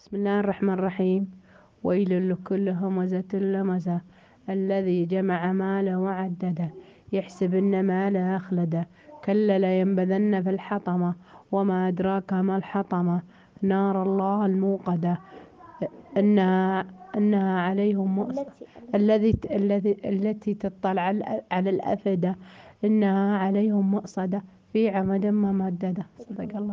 بسم الله الرحمن الرحيم. ويل لكل همزة لمزة الذي جمع ماله وعدده يحسب أن ماله أخلده كلا لينبذن في الحطمة وما أدراك ما الحطمة نار الله الموقدة إنها عليهم مؤصدة التي تطلع على الأفئدة إنها عليهم مؤصدة في عمد ممددة. صدق الله.